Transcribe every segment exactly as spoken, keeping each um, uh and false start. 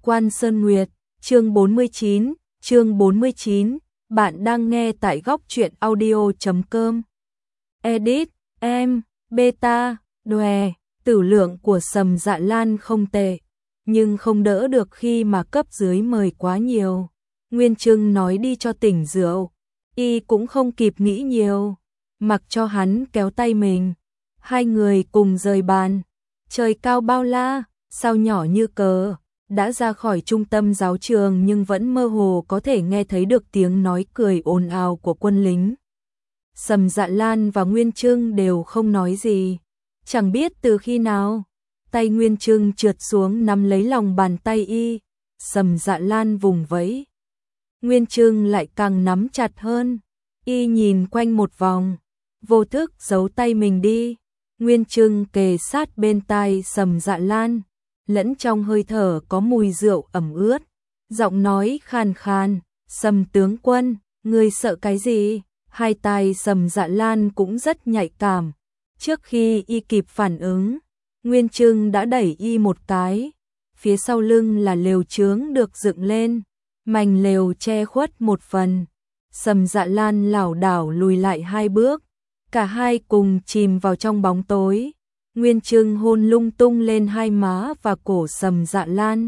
Quan Sơn Nguyệt, chương bốn mươi chín, chương bốn mươi chín, bạn đang nghe tại góc truyện audio chấm com. Edit, em, beta, đòe, tử lượng của Sầm Dạ Lan không tệ, nhưng không đỡ được khi mà cấp dưới mời quá nhiều. Nguyên Trưng nói đi cho tỉnh rượu, y cũng không kịp nghĩ nhiều, mặc cho hắn kéo tay mình. Hai người cùng rời bàn, trời cao bao la, sao nhỏ như cờ. Đã ra khỏi trung tâm giáo trường nhưng vẫn mơ hồ có thể nghe thấy được tiếng nói cười ồn ào của quân lính. Sầm Dạ Lan và Nguyên Trưng đều không nói gì. Chẳng biết từ khi nào, tay Nguyên Trưng trượt xuống nắm lấy lòng bàn tay y. Sầm Dạ Lan vùng vẫy, Nguyên Trưng lại càng nắm chặt hơn. Y nhìn quanh một vòng, vô thức giấu tay mình đi. Nguyên Trưng kề sát bên tai Sầm Dạ Lan, lẫn trong hơi thở có mùi rượu ẩm ướt, giọng nói khàn khàn, "Sầm tướng quân, ngươi sợ cái gì?" Hai tai Sầm Dạ Lan cũng rất nhạy cảm. Trước khi y kịp phản ứng, Nguyên Trưng đã đẩy y một cái. Phía sau lưng là lều chướng được dựng lên, mành lều che khuất một phần. Sầm Dạ Lan lảo đảo lùi lại hai bước, cả hai cùng chìm vào trong bóng tối. Nguyên Trưng hôn lung tung lên hai má và cổ Sầm Dạ Lan.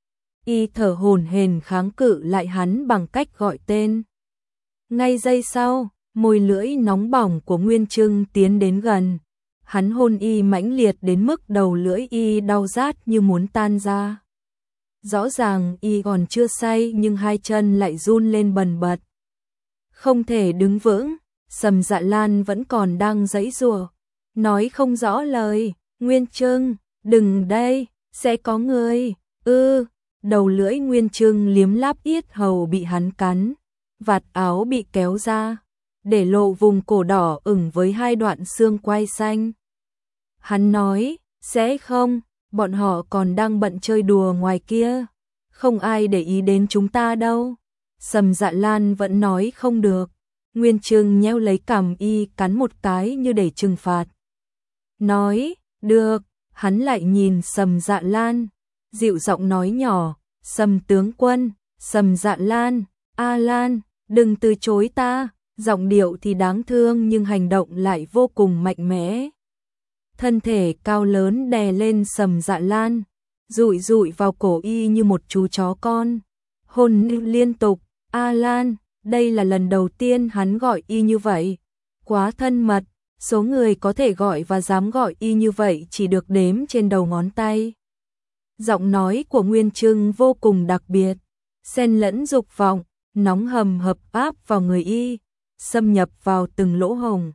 Y thở hổn hển kháng cự lại hắn bằng cách gọi tên. Ngay giây sau, môi lưỡi nóng bỏng của Nguyên Trưng tiến đến gần. Hắn hôn y mãnh liệt đến mức đầu lưỡi y đau rát như muốn tan ra. Rõ ràng y còn chưa say nhưng hai chân lại run lên bần bật. Không thể đứng vững, Sầm Dạ Lan vẫn còn đang giãy giụa, nói không rõ lời. Nguyên Trưng, đừng đây, sẽ có người. Ư, đầu lưỡi Nguyên Trưng liếm láp yết hầu bị hắn cắn, vạt áo bị kéo ra, để lộ vùng cổ đỏ ửng với hai đoạn xương quai xanh. Hắn nói, sẽ không, bọn họ còn đang bận chơi đùa ngoài kia, không ai để ý đến chúng ta đâu. Sầm Dạ Lan vẫn nói không được. Nguyên Trưng nheo lấy cằm y cắn một cái như để trừng phạt. Nói, được, hắn lại nhìn Sầm Dạ Lan, dịu giọng nói nhỏ, Sầm tướng quân, Sầm Dạ Lan, A Lan, đừng từ chối ta. Giọng điệu thì đáng thương nhưng hành động lại vô cùng mạnh mẽ. Thân thể cao lớn đè lên Sầm Dạ Lan, dụi dụi vào cổ y như một chú chó con. Hôn liên tục, A Lan, đây là lần đầu tiên hắn gọi y như vậy. Quá thân mật, số người có thể gọi và dám gọi y như vậy chỉ được đếm trên đầu ngón tay. Giọng nói của Nguyên Trưng vô cùng đặc biệt, xen lẫn dục vọng, nóng hầm hập áp vào người y, xâm nhập vào từng lỗ hổng.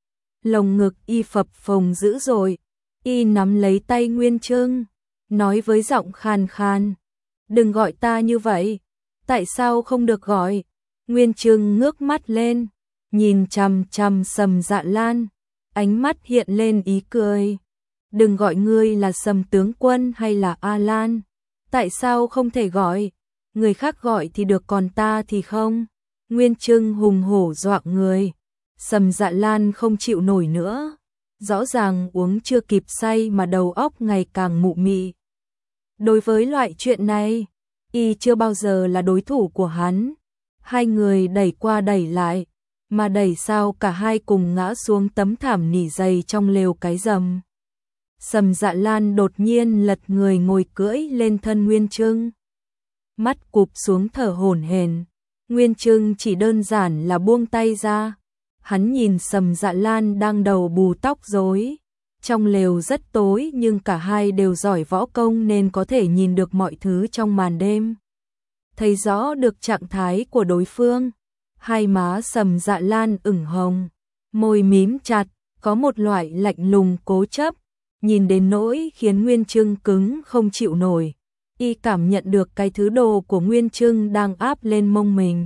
Lồng ngực y phập phồng dữ dội, y nắm lấy tay Nguyên Trưng, nói với giọng khàn khàn, đừng gọi ta như vậy. Tại sao không được gọi? Nguyên Trưng ngước mắt lên, nhìn chằm chằm Sầm Dạ Lan, ánh mắt hiện lên ý cười. Đừng gọi ngươi là Sầm tướng quân hay là A Lan. Tại sao không thể gọi? Người khác gọi thì được còn ta thì không. Nguyên Trưng hùng hổ dọa người. Sầm Dạ Lan không chịu nổi nữa. Rõ ràng uống chưa kịp say mà đầu óc ngày càng mụ mị. Đối với loại chuyện này, y chưa bao giờ là đối thủ của hắn. Hai người đẩy qua đẩy lại, mà đẩy sao cả hai cùng ngã xuống tấm thảm nỉ dày trong lều cái rầm. Sầm Dạ Lan đột nhiên lật người ngồi cưỡi lên thân Nguyên Trưng. Mắt cụp xuống thở hổn hển. Nguyên Trưng chỉ đơn giản là buông tay ra. Hắn nhìn Sầm Dạ Lan đang đầu bù tóc rối. Trong lều rất tối nhưng cả hai đều giỏi võ công nên có thể nhìn được mọi thứ trong màn đêm. Thấy rõ được trạng thái của đối phương. Hai má Sầm Dạ Lan ửng hồng, môi mím chặt, có một loại lạnh lùng cố chấp, nhìn đến nỗi khiến Nguyên Trưng cứng không chịu nổi. Y cảm nhận được cái thứ đồ của Nguyên Trưng đang áp lên mông mình.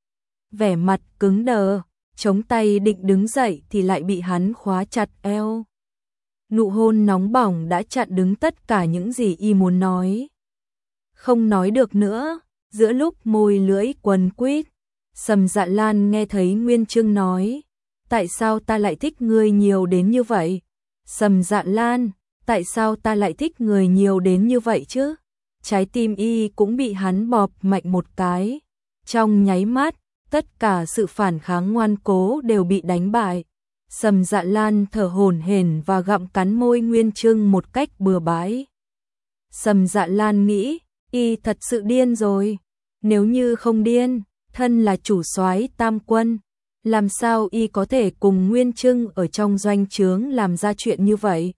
Vẻ mặt cứng đờ, chống tay định đứng dậy thì lại bị hắn khóa chặt eo. Nụ hôn nóng bỏng đã chặn đứng tất cả những gì y muốn nói. Không nói được nữa, giữa lúc môi lưỡi quấn quýt, Sầm Dạ Lan nghe thấy Nguyên Trưng nói, tại sao ta lại thích ngươi nhiều đến như vậy? Sầm Dạ Lan, tại sao ta lại thích người nhiều đến như vậy chứ? trái tim y cũng bị hắn bóp mạnh một cái. Trong nháy mắt, tất cả sự phản kháng ngoan cố đều bị đánh bại. Sầm Dạ Lan thở hổn hển và gặm cắn môi Nguyên Trưng một cách bừa bãi. Sầm Dạ Lan nghĩ, y thật sự điên rồi. Nếu như không điên, thân là chủ soái Tam Quân, làm sao y có thể cùng Nguyên Trưng ở trong doanh trướng làm ra chuyện như vậy?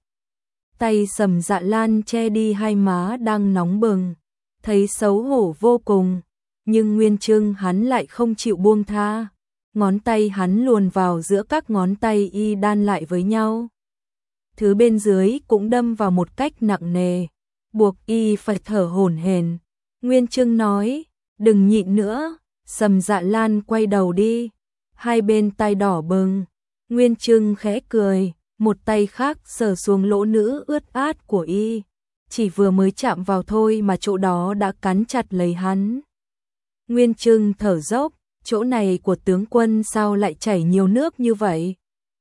Tay Sầm Dạ Lan che đi hai má đang nóng bừng, thấy xấu hổ vô cùng, nhưng Nguyên Trưng hắn lại không chịu buông tha. Ngón tay hắn luồn vào giữa các ngón tay y đan lại với nhau. Thứ bên dưới cũng đâm vào một cách nặng nề, buộc y phải thở hổn hển. Nguyên Trưng nói, đừng nhịn nữa. Sầm Dạ Lan quay đầu đi, hai bên tai đỏ bừng. Nguyên Trưng khẽ cười, một tay khác sờ xuống lỗ nữ ướt át của y. Chỉ vừa mới chạm vào thôi mà chỗ đó đã cắn chặt lấy hắn. Nguyên Trưng thở dốc, chỗ này của tướng quân sao lại chảy nhiều nước như vậy?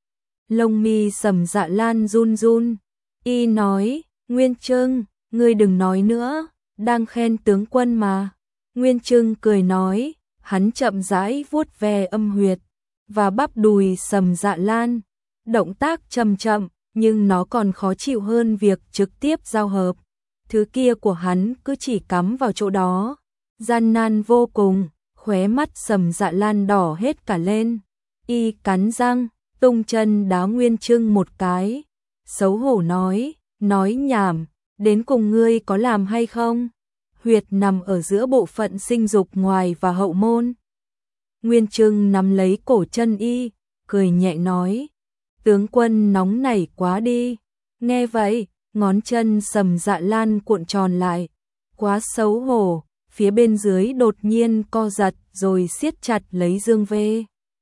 Lông mi Sầm Dạ Lan run run, y nói, Nguyên Trưng, ngươi đừng nói nữa, đang khen tướng quân mà. Nguyên Trưng cười nói, hắn chậm rãi vuốt ve âm huyệt và bắp đùi Sầm Dạ Lan, động tác chậm chậm, nhưng nó còn khó chịu hơn việc trực tiếp giao hợp. Thứ kia của hắn cứ chỉ cắm vào chỗ đó, gian nan vô cùng. Khóe mắt Sầm Dạ Lan đỏ hết cả lên, y cắn răng, tung chân đá Nguyên Trưng một cái, xấu hổ nói, nói nhảm, đến cùng ngươi có làm hay không? Huyệt nằm ở giữa bộ phận sinh dục ngoài và hậu môn. Nguyên Trưng nắm lấy cổ chân y, cười nhẹ nói, tướng quân nóng nảy quá đi. Nghe vậy, ngón chân Sầm Dạ Lan cuộn tròn lại, quá xấu hổ. Phía bên dưới đột nhiên co giật rồi siết chặt lấy Dương Vê.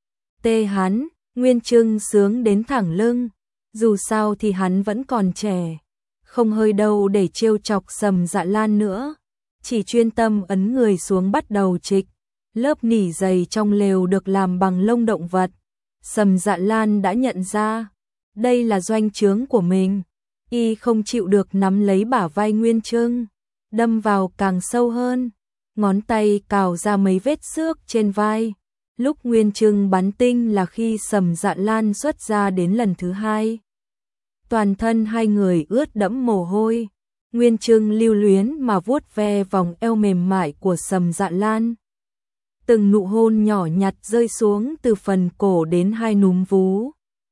Tê hắn, Nguyên Trưng sướng đến thẳng lưng, dù sao thì hắn vẫn còn trẻ, không hơi đâu để trêu chọc Sầm Dạ Lan nữa, chỉ chuyên tâm ấn người xuống bắt đầu trịch. Lớp nỉ dày trong lều được làm bằng lông động vật. Sầm Dạ Lan đã nhận ra, đây là doanh trướng của mình, y không chịu được nắm lấy bả vai Nguyên Trưng, đâm vào càng sâu hơn. Ngón tay cào ra mấy vết xước trên vai. Lúc Nguyên Trưng bắn tinh là khi Sầm Dạ Lan xuất ra đến lần thứ hai. Toàn thân hai người ướt đẫm mồ hôi. Nguyên Trưng lưu luyến mà vuốt ve vòng eo mềm mại của Sầm Dạ Lan. Từng nụ hôn nhỏ nhặt rơi xuống từ phần cổ đến hai núm vú,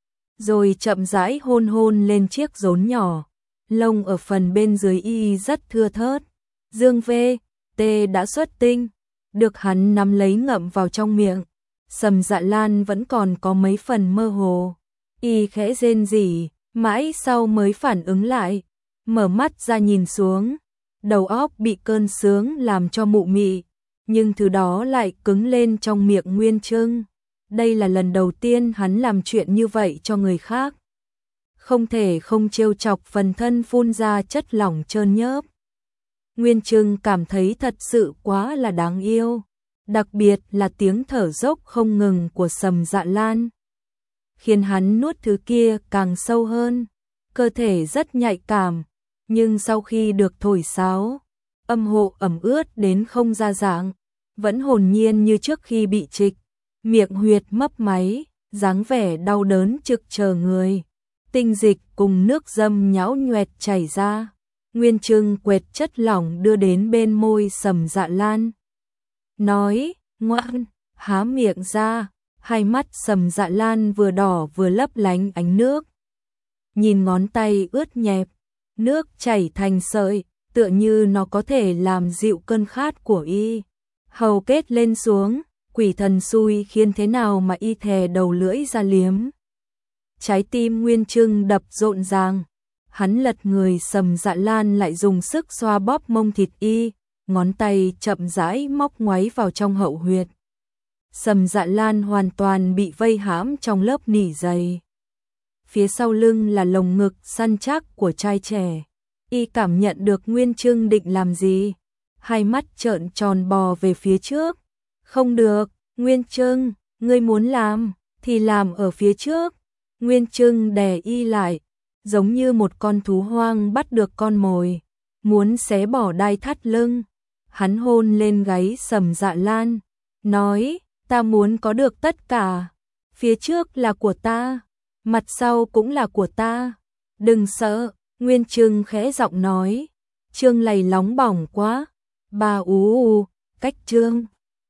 rồi chậm rãi hôn hôn lên chiếc rốn nhỏ. Lông ở phần bên dưới y rất thưa thớt. Dương Vê Tê đã xuất tinh, được hắn nắm lấy ngậm vào trong miệng. Sầm Dạ Lan vẫn còn có mấy phần mơ hồ, y khẽ rên rỉ, mãi sau mới phản ứng lại, mở mắt ra nhìn xuống, đầu óc bị cơn sướng làm cho mụ mị, nhưng thứ đó lại cứng lên trong miệng Nguyên Trưng. Đây là lần đầu tiên hắn làm chuyện như vậy cho người khác, không thể không trêu chọc phần thân phun ra chất lỏng trơn nhớp. Nguyên Trưng cảm thấy thật sự quá là đáng yêu, đặc biệt là tiếng thở dốc không ngừng của Sầm Dạ Lan, khiến hắn nuốt thứ kia càng sâu hơn. Cơ thể rất nhạy cảm, nhưng sau khi được thổi sáo, âm hộ ẩm ướt đến không ra dạng, vẫn hồn nhiên như trước khi bị trịch, miệng huyệt mấp máy, dáng vẻ đau đớn trực chờ người. Tinh dịch cùng nước dâm nhão nhoẹt chảy ra. Nguyên Trưng quệt chất lỏng đưa đến bên môi Sầm Dạ Lan, nói, ngoan, há miệng ra. Hai mắt Sầm Dạ Lan vừa đỏ vừa lấp lánh ánh nước. Nhìn ngón tay ướt nhẹp, nước chảy thành sợi, tựa như nó có thể làm dịu cơn khát của y. Hầu kết lên xuống, quỷ thần xui khiến thế nào mà y thè đầu lưỡi ra liếm. Trái tim Nguyên Trưng đập rộn ràng. Hắn lật người, Sầm Dạ Lan lại dùng sức xoa bóp mông thịt y, ngón tay chậm rãi móc ngoáy vào trong hậu huyệt. Sầm Dạ Lan hoàn toàn bị vây hãm trong lớp nỉ dày. Phía sau lưng là lồng ngực săn chắc của trai trẻ. Y cảm nhận được Nguyên Trưng định làm gì, hai mắt trợn tròn bò về phía trước. Không được, Nguyên Trưng, ngươi muốn làm thì làm ở phía trước. Nguyên Trưng đè y lại, giống như một con thú hoang bắt được con mồi. muốn xé bỏ đai thắt lưng. Hắn hôn lên gáy Sầm Dạ Lan, nói, ta muốn có được tất cả. Phía trước là của ta, mặt sau cũng là của ta. Đừng sợ, Nguyên Trưng khẽ giọng nói. Trương lầy nóng bỏng quá. Bà ú u, cách Trương.